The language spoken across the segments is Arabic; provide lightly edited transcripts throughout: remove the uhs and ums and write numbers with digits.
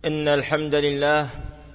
إن الحمد لله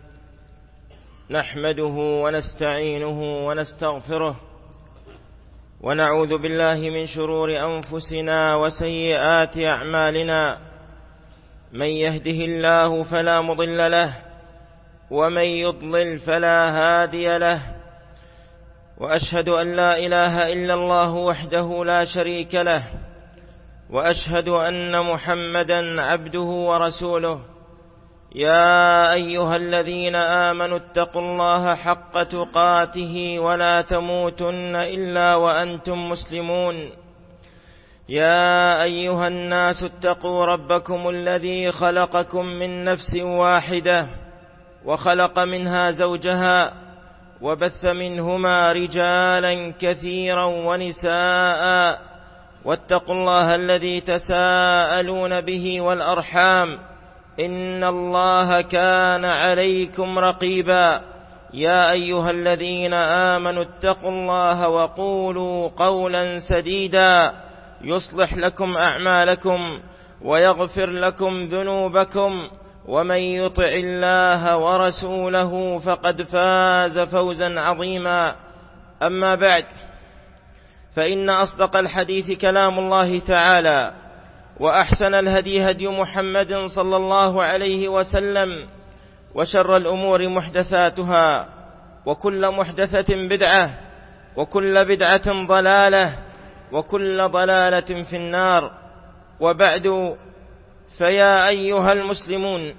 نحمده ونستعينه ونستغفره ونعوذ بالله من شرور أنفسنا وسيئات أعمالنا. من يهده الله فلا مضل له ومن يضلل فلا هادي له، وأشهد أن لا إله إلا الله وحده لا شريك له، وأشهد أن محمدا عبده ورسوله. يا أيها الذين آمنوا اتقوا الله حق تقاته ولا تموتن إلا وأنتم مسلمون. يا أيها الناس اتقوا ربكم الذي خلقكم من نفس واحدة وخلق منها زوجها وبث منهما رجالا كثيرا ونساء، واتقوا الله الذي تساءلون به والأرحام إن الله كان عليكم رقيبا. يا أيها الذين آمنوا اتقوا الله وقولوا قولا سديدا يصلح لكم أعمالكم ويغفر لكم ذنوبكم، ومن يطع الله ورسوله فقد فاز فوزا عظيما. أما بعد، فإن أصدق الحديث كلام الله تعالى، وأحسن الهدي هدي محمد صلى الله عليه وسلم، وشر الأمور محدثاتها، وكل محدثة بدعة، وكل بدعة ضلالة، وكل ضلالة في النار. وبعد، فيا أيها المسلمون،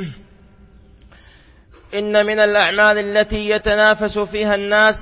إن من الأعمال التي يتنافس فيها الناس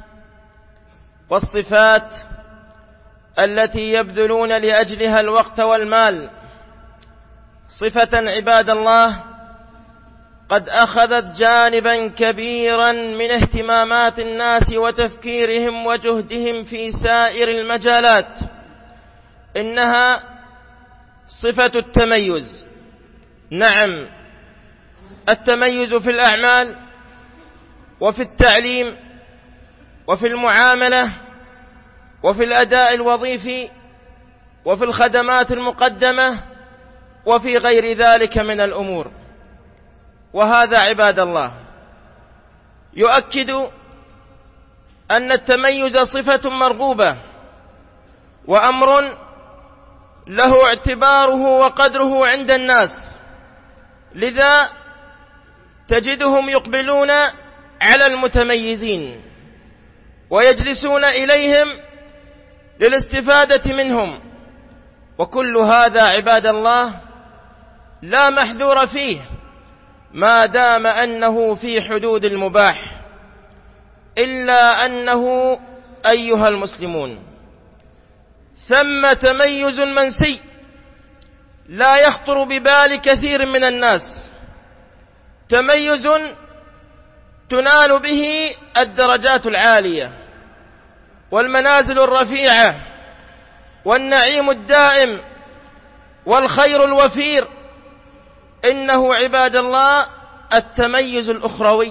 والصفات التي يبذلون لأجلها الوقت والمال صفة عباد الله قد أخذت جانبا كبيرا من اهتمامات الناس وتفكيرهم وجهدهم في سائر المجالات، إنها صفة التميز. نعم، التميز في الأعمال وفي التعليم وفي المعاملة وفي الأداء الوظيفي وفي الخدمات المقدمة وفي غير ذلك من الأمور. وهذا عباد الله يؤكد أن التميز صفة مرغوبة وأمر له اعتباره وقدره عند الناس، لذا تجدهم يقبلون على المتميزين ويجلسون إليهم للاستفادة منهم، وكل هذا عباد الله لا محذور فيه ما دام أنه في حدود المباح، إلا أنه أيها المسلمون ثم تميز منسي لا يخطر ببال كثير من الناس، تميز تنال به الدرجات العالية والمنازل الرفيعة والنعيم الدائم والخير الوفير. إنه عباد الله التميز الأخروي،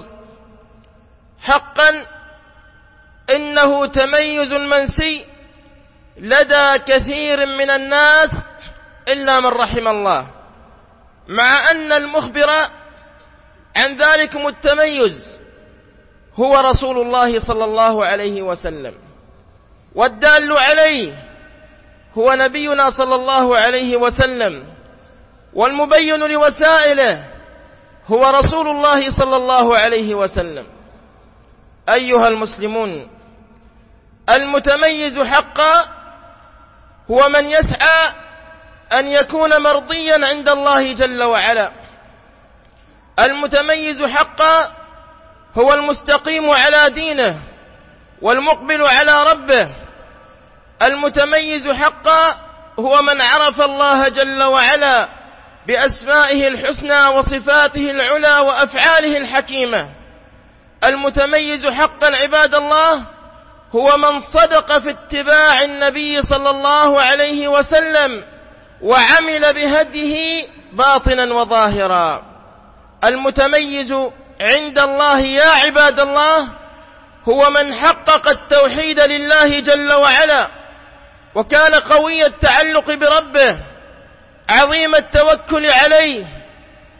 حقا إنه تميز منسي لدى كثير من الناس إلا من رحم الله، مع أن المخبر عن ذلكم التميز هو رسول الله صلى الله عليه وسلم، والدال عليه هو نبينا صلى الله عليه وسلم، والمبين لوسائله هو رسول الله صلى الله عليه وسلم. أيها المسلمون، المتميز حقا هو من يسعى أن يكون مرضيا عند الله جل وعلا. المتميز حقا هو المستقيم على دينه والمقبل على ربه. المتميز حقا هو من عرف الله جل وعلا بأسمائه الحسنى وصفاته العلى وأفعاله الحكيمة. المتميز حقا عباد الله هو من صدق في اتباع النبي صلى الله عليه وسلم وعمل بهديه باطنا وظاهرا. المتميز عند الله يا عباد الله هو من حقق التوحيد لله جل وعلا، وكان قوي التعلق بربه، عظيم التوكل عليه،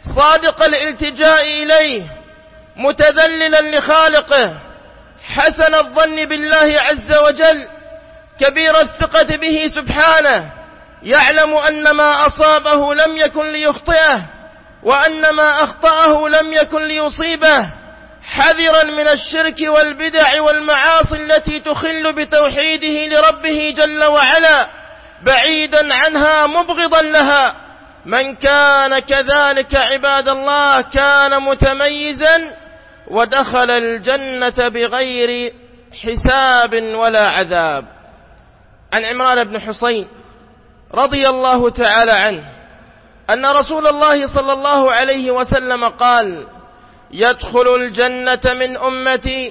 صادق الالتجاء إليه، متذللا لخالقه، حسن الظن بالله عز وجل، كبير الثقة به سبحانه، يعلم أن ما أصابه لم يكن ليخطئه، وأن ما أخطأه لم يكن ليصيبه، حذرا من الشرك والبدع والمعاصي التي تخل بتوحيده لربه جل وعلا، بعيدا عنها مبغضا لها. من كان كذلك عباد الله كان متميزا ودخل الجنة بغير حساب ولا عذاب. عن عمران بن حسين رضي الله تعالى عنه أن رسول الله صلى الله عليه وسلم قال: يدخل الجنة من أمتي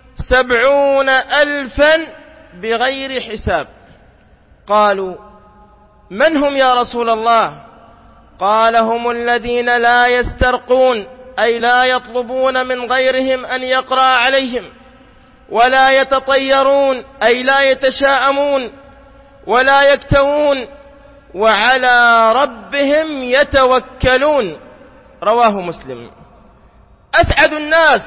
70,000 بغير حساب. قالوا: من هم يا رسول الله؟ قال: هم الذين لا يسترقون، أي لا يطلبون من غيرهم أن يقرأ عليهم، ولا يتطيرون، أي لا يتشاءمون ولا يكتوون، وعلى ربهم يتوكلون. رواه مسلم. أسعد الناس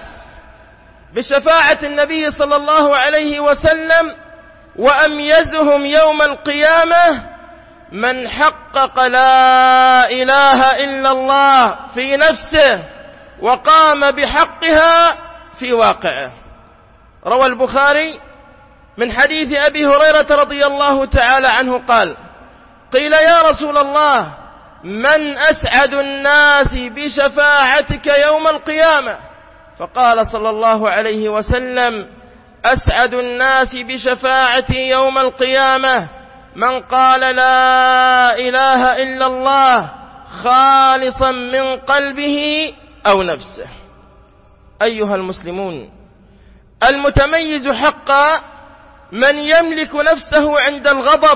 بشفاعة النبي صلى الله عليه وسلم وأميزهم يوم القيامة من حقق لا إله إلا الله في نفسه وقام بحقها في واقعه. روى البخاري من حديث أبي هريرة رضي الله تعالى عنه قال: قيل يا رسول الله من أسعد الناس بشفاعتك يوم القيامة؟ فقال صلى الله عليه وسلم: أسعد الناس بشفاعتي يوم القيامة من قال لا إله إلا الله خالصا من قلبه أو نفسه. أيها المسلمون، المتميز حقا من يملك نفسه عند الغضب،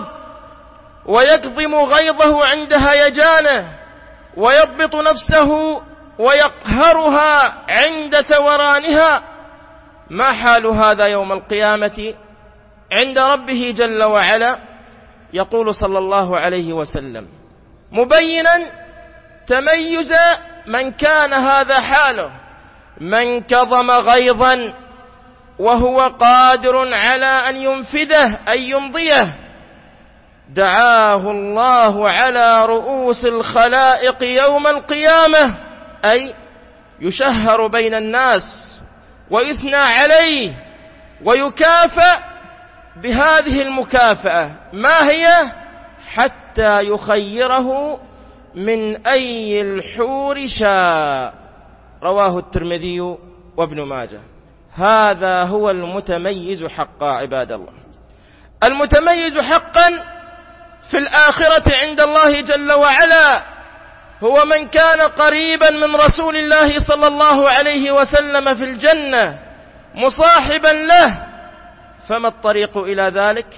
ويكظم غيظه عند هيجانه، ويضبط نفسه ويقهرها عند ثورانها. ما حال هذا يوم القيامة عند ربه جل وعلا؟ يقول صلى الله عليه وسلم مبينا تميز من كان هذا حاله: من كظم غيظا وهو قادر على أن ينفذه أي يمضيه، دعاه الله على رؤوس الخلائق يوم القيامة، أي يشهر بين الناس ويثنى عليه ويكافأ بهذه المكافأة. ما هي؟ حتى يخيره من أي الحور شاء. رواه الترمذي وابن ماجه. هذا هو المتميز حقا عباد الله. المتميز حقا في الآخرة عند الله جل وعلا هو من كان قريبا من رسول الله صلى الله عليه وسلم في الجنة مصاحبا له. فما الطريق إلى ذلك؟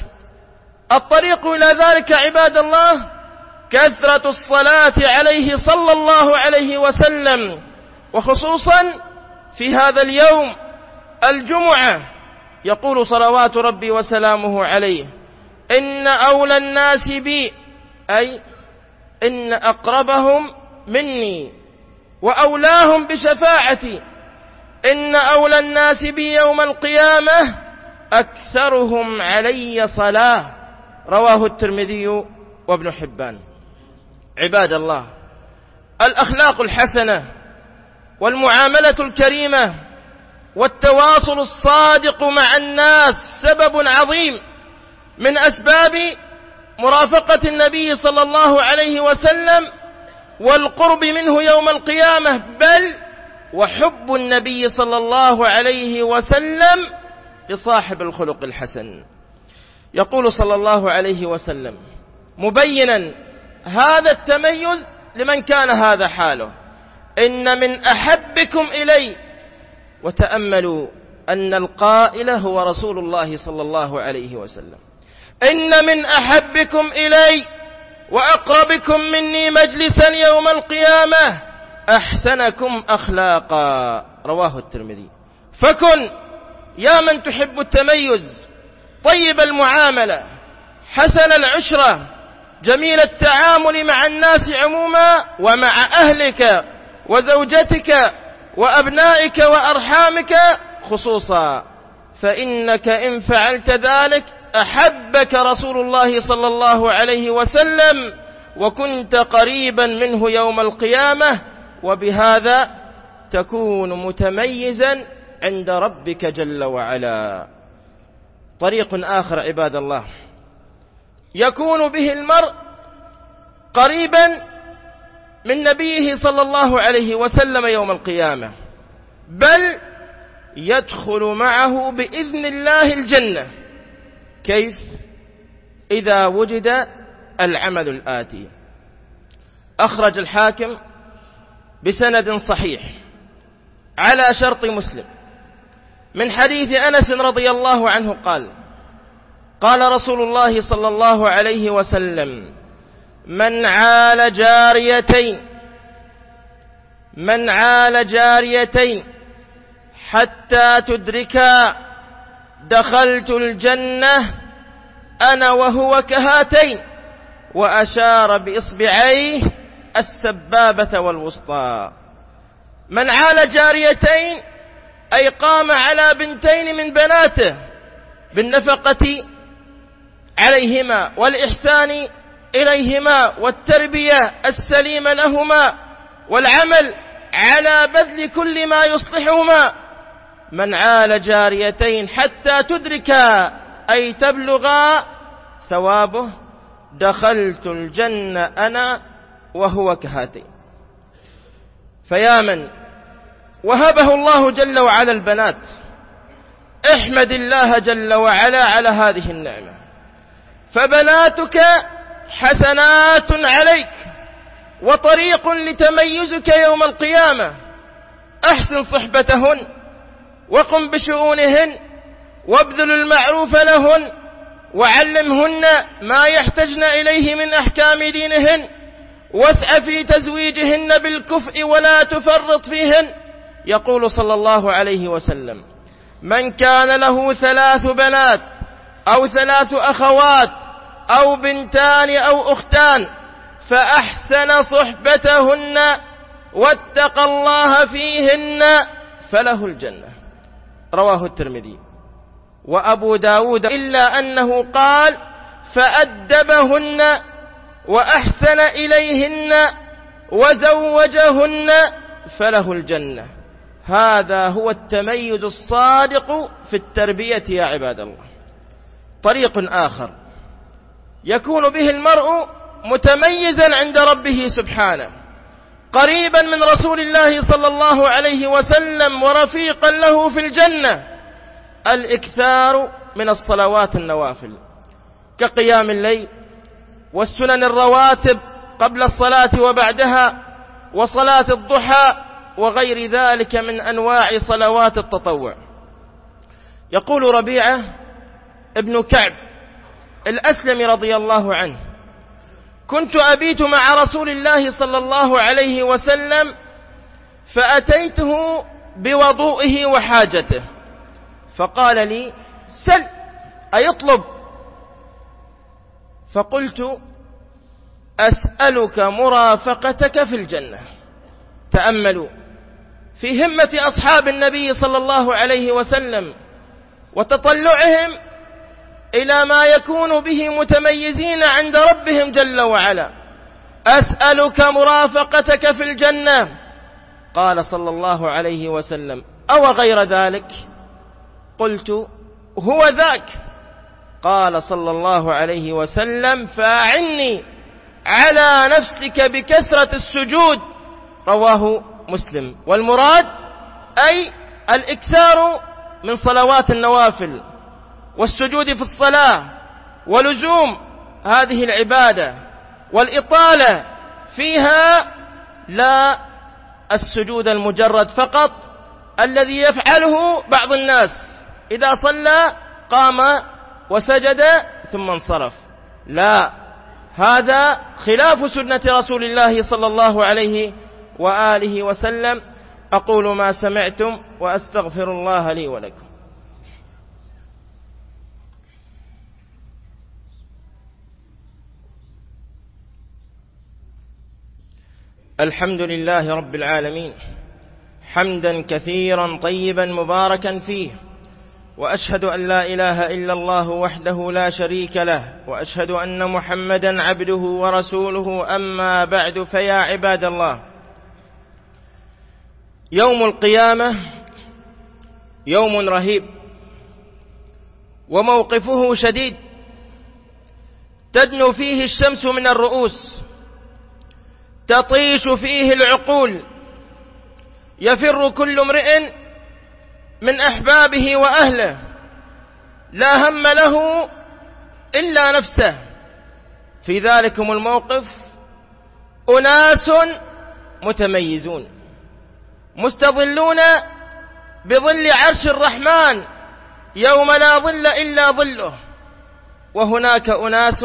الطريق إلى ذلك عباد الله كثرة الصلاة عليه صلى الله عليه وسلم، وخصوصا في هذا اليوم الجمعة. يقول صلوات ربي وسلامه عليه: إن أولى الناس بي، أي إن أقربهم مني وأولاهم بشفاعتي، إن أولى الناس بي يوم القيامة أكثرهم علي صلاة. رواه الترمذي وابن حبان. عباد الله، الأخلاق الحسنة والمعاملة الكريمة والتواصل الصادق مع الناس سبب عظيم من أسباب مرافقة النبي صلى الله عليه وسلم والقرب منه يوم القيامة، بل وحب النبي صلى الله عليه وسلم لصاحب الخلق الحسن. يقول صلى الله عليه وسلم مبينا هذا التميز لمن كان هذا حاله: إن من أحبكم إلي، وتأملوا أن القائل هو رسول الله صلى الله عليه وسلم، إن من أحبكم إلي وأقربكم مني مجلسا يوم القيامة أحسنكم أخلاقا. رواه الترمذي. فكن يا من تحب التميز طيب المعاملة، حسن العشرة، جميل التعامل مع الناس عموما ومع أهلك وزوجتك وأبنائك وأرحامك خصوصا، فإنك إن فعلت ذلك أحبك رسول الله صلى الله عليه وسلم وكنت قريبا منه يوم القيامة، وبهذا تكون متميزا عند ربك جل وعلا. طريق آخر عباد الله يكون به المرء قريبا من نبيه صلى الله عليه وسلم يوم القيامة، بل يدخل معه بإذن الله الجنة. كيف؟ إذا وجد العمل الآتي. أخرج الحاكم بسند صحيح على شرط مسلم من حديث أنس رضي الله عنه قال: قال رسول الله صلى الله عليه وسلم: من عال جاريتين حتى تدركا دخلت الجنة أنا وهو كهاتين، وأشار بإصبعيه السبابة والوسطى. من عال جاريتين أي قام على بنتين من بناته بالنفقة عليهما والإحسان إليهما والتربية السليمة لهما والعمل على بذل كل ما يصلحهما. من عال جاريتين حتى تدركا أي تبلغا ثوابه دخلت الجنة أنا وهو كهاتين. فيا من وهبه الله جل وعلا البنات، احمد الله جل وعلا على هذه النعمة، فبناتك حسنات عليك وطريق لتميزك يوم القيامة. أحسن صحبتهن وقم بشؤونهن وابذل المعروف لهن وعلمهن ما يحتجن إليه من أحكام دينهن، واسع في تزويجهن بالكفء ولا تفرط فيهن. يقول صلى الله عليه وسلم: من كان له 3 بنات أو 3 أخوات أو بنتان أو أختان فأحسن صحبتهن واتقى الله فيهن فله الجنة. رواه الترمذي وأبو داود، إلا أنه قال: فأدبهن وأحسن إليهن وزوجهن فله الجنة. هذا هو التميز الصادق في التربية يا عباد الله. طريق آخر يكون به المرء متميزا عند ربه سبحانه، قريبا من رسول الله صلى الله عليه وسلم ورفيقا له في الجنة، الإكثار من الصلوات النوافل كقيام الليل والسنن الرواتب قبل الصلاة وبعدها وصلاة الضحى وغير ذلك من أنواع صلوات التطوع. يقول ربيعة ابن كعب الأسلمي رضي الله عنه: كنت أبيت مع رسول الله صلى الله عليه وسلم فأتيته بوضوئه وحاجته، فقال لي: سل أي اطلب. فقلت: أسألك مرافقتك في الجنة. تأملوا في همة أصحاب النبي صلى الله عليه وسلم وتطلعهم إلى ما يكون به متميزين عند ربهم جل وعلا. أسألك مرافقتك في الجنة. قال صلى الله عليه وسلم: أو غير ذلك؟ قلت: هو ذاك. قال صلى الله عليه وسلم: فأعني على نفسك بكثرة السجود. رواه مسلم. والمراد أي الإكثار من صلوات النوافل والسجود في الصلاة ولزوم هذه العبادة والإطالة فيها، لا السجود المجرد فقط الذي يفعله بعض الناس إذا صلى قام وسجد ثم انصرف، لا، هذا خلاف سنة رسول الله صلى الله عليه وآله وسلم. أقول ما سمعتم وأستغفر الله لي ولكم. الحمد لله رب العالمين حمدا كثيرا طيبا مباركا فيه، وأشهد أن لا إله إلا الله وحده لا شريك له، وأشهد أن محمدا عبده ورسوله. أما بعد، فيا عباد الله، يوم القيامة يوم رهيب وموقفه شديد، تدنو فيه الشمس من الرؤوس، تطيش فيه العقول، يفر كل امرئ من أحبابه وأهله، لا هم له إلا نفسه. في ذلكم الموقف أناس متميزون مستظلون بظل عرش الرحمن يوم لا ظل إلا ظله، وهناك أناس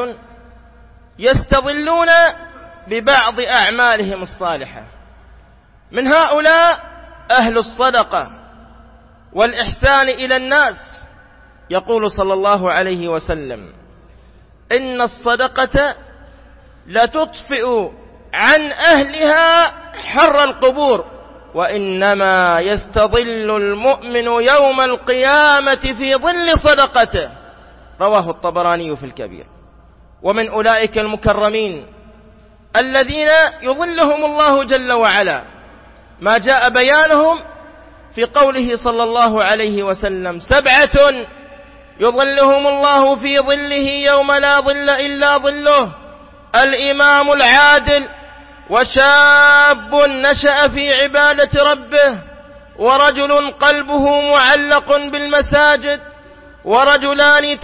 يستظلون ببعض أعمالهم الصالحة. من هؤلاء أهل الصدقة والإحسان إلى الناس. يقول صلى الله عليه وسلم: إن الصدقة لتطفئ عن أهلها حر القبور، وإنما يستظل المؤمن يوم القيامة في ظل صدقته. رواه الطبراني في الكبير. ومن أولئك المكرمين الذين يظلهم الله جل وعلا ما جاء بيانهم في قوله صلى الله عليه وسلم: 7 يظلهم الله في ظله يوم لا ظل إلا ظله: الإمام العادل، وشاب نشأ في عبادة ربه، ورجل قلبه معلق بالمساجد، ورجلان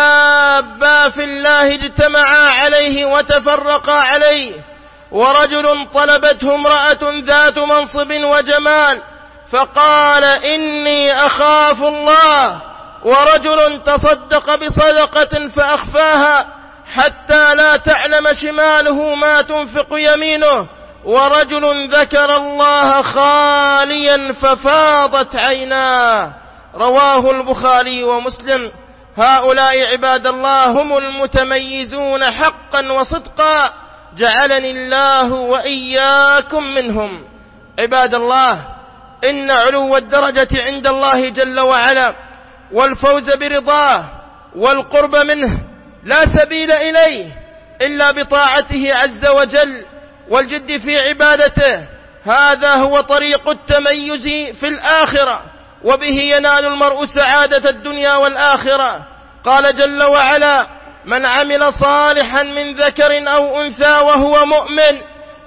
تحابا في الله اجتمعا عليه وتفرقا عليه، ورجل طلبته امرأة ذات منصب وجمال فقال: إني أخاف الله، ورجل تصدق بصدقة فأخفاها حتى لا تعلم شماله ما تنفق يمينه، ورجل ذكر الله خاليا ففاضت عيناه. رواه البخاري ومسلم. هؤلاء عباد الله هم المتميزون حقا وصدقا، جعلني الله وإياكم منهم. عباد الله، إن علو الدرجة عند الله جل وعلا والفوز برضاه والقرب منه لا سبيل إليه إلا بطاعته عز وجل والجد في عبادته. هذا هو طريق التميز في الآخرة، وبه ينال المرء سعادة الدنيا والآخرة. قال جل وعلا: من عمل صالحا من ذكر أو أنثى وهو مؤمن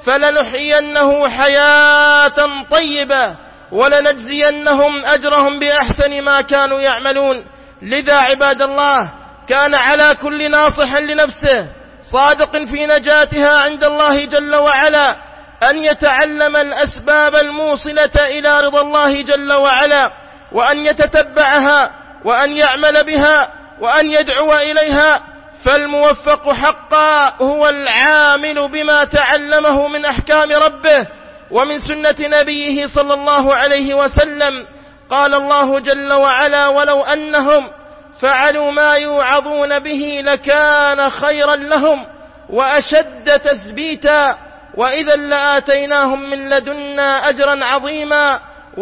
فلنحيينه حياة طيبة ولنجزينهم أجرهم بأحسن ما كانوا يعملون. لذا عباد الله، كان على كل ناصح لنفسه صادق في نجاتها عند الله جل وعلا أن يتعلم الأسباب الموصلة إلى رضا الله جل وعلا، وأن يتتبعها، وأن يعمل بها، وأن يدعو إليها. فالموفق حقا هو العامل بما تعلمه من أحكام ربه ومن سنة نبيه صلى الله عليه وسلم. قال الله جل وعلا: ولو أنهم فعلوا ما يوعظون به لكان خيرا لهم وأشد تثبيتا، وإذا لآتيناهم من لدنا أجرا عظيما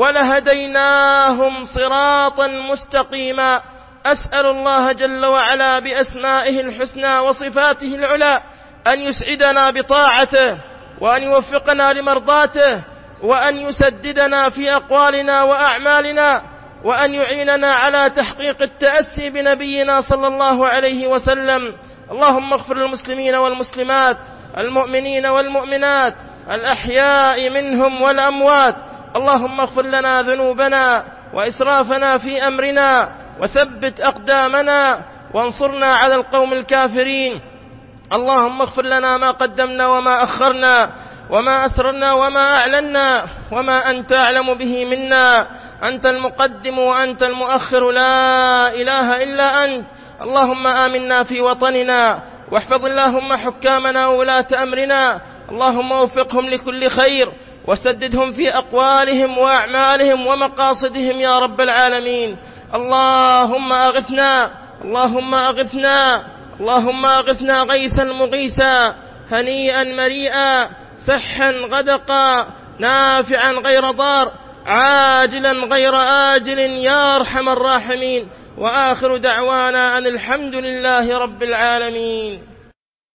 ولهديناهم صراطا مستقيما. أسأل الله جل وعلا بأسمائه الحسنى وصفاته العلى أن يسعدنا بطاعته، وأن يوفقنا لمرضاته، وأن يسددنا في أقوالنا وأعمالنا، وأن يعيننا على تحقيق التأسي بنبينا صلى الله عليه وسلم. اللهم اغفر للمسلمين والمسلمات، المؤمنين والمؤمنات، الأحياء منهم والأموات. اللهم اغفر لنا ذنوبنا وإسرافنا في أمرنا، وثبت أقدامنا، وانصرنا على القوم الكافرين. اللهم اغفر لنا ما قدمنا وما أخرنا، وما أسررنا وما أعلنا، وما أنت أعلم به منا. أنت المقدم وأنت المؤخر، لا إله إلا أنت. اللهم آمنا في وطننا، واحفظ اللهم حكامنا وولاة أمرنا. اللهم وفقهم لكل خير، وسددهم في أقوالهم وأعمالهم ومقاصدهم يا رب العالمين. اللهم أغثنا، اللهم أغثنا، اللهم أغثنا غيثا مغيثا هنيئا مريئا سحا غدقا نافعا غير ضار عاجلا غير آجل يا أرحم الراحمين. وآخر دعوانا أن الحمد لله رب العالمين.